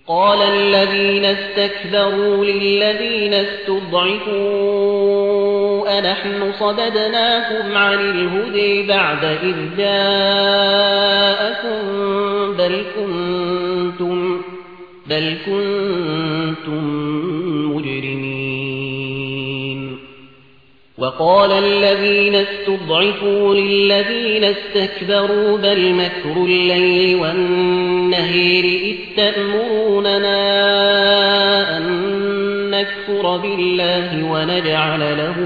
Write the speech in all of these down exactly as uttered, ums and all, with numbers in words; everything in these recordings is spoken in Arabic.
قال الذين استكبروا للذين استضعفوا أنحن صددناكم عن الهدى بعد إذ جاءكم بل كنتم, بل كنتم مجرمين. وقال الذين استضعفوا للذين استكبروا بل مكر الليل والنهار إذ تأمروننا أن نكفر بالله ونجعل له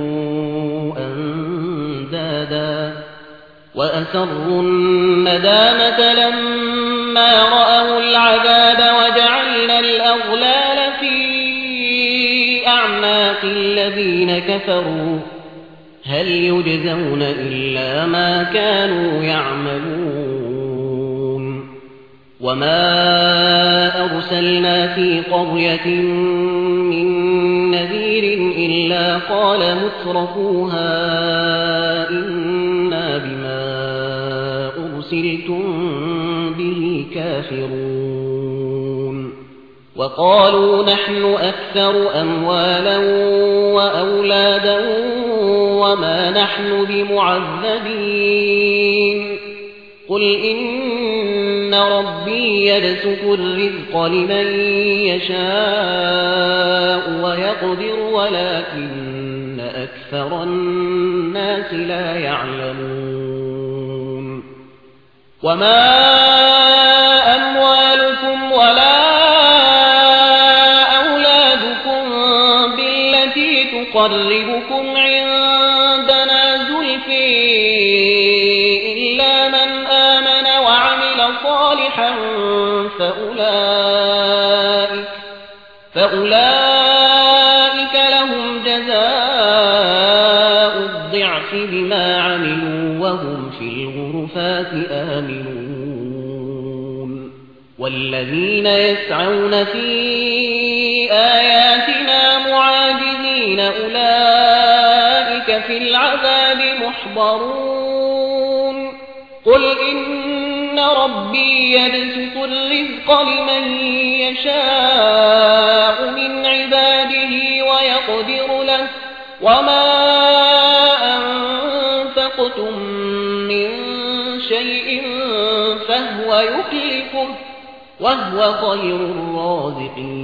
أندادا وأسروا الندامة لما رأوا العذاب وجعلنا الأغلال في أعناق الذين كفروا هل يجزون إلا ما كانوا يعملون. وما أرسلنا في قرية من نذير إلا قال مترفوها إنا بما أرسلتم به كافرون. وقالوا نحن أكثر أموالا وأولادا وما نحن بمعذبين. قل إن ربي يبسط الرزق لمن يشاء ويقدر ولكن أكثر الناس لا يعلمون. وما أموالكم ولا تقربكم عندنا زلفى إلا من آمن وعمل صالحا فأولئك, فأولئك لهم جزاء الضعف بما عملوا وهم في الغرفات آمنون. والذين يسعون في آياتنا معاجزين أولئك في العذاب محضرون. قل إن ربي يبسط الرزق لمن يشاء من عباده ويقدر له وما أنفقتم من شيء فهو يخلفه وهو خير الرازقين.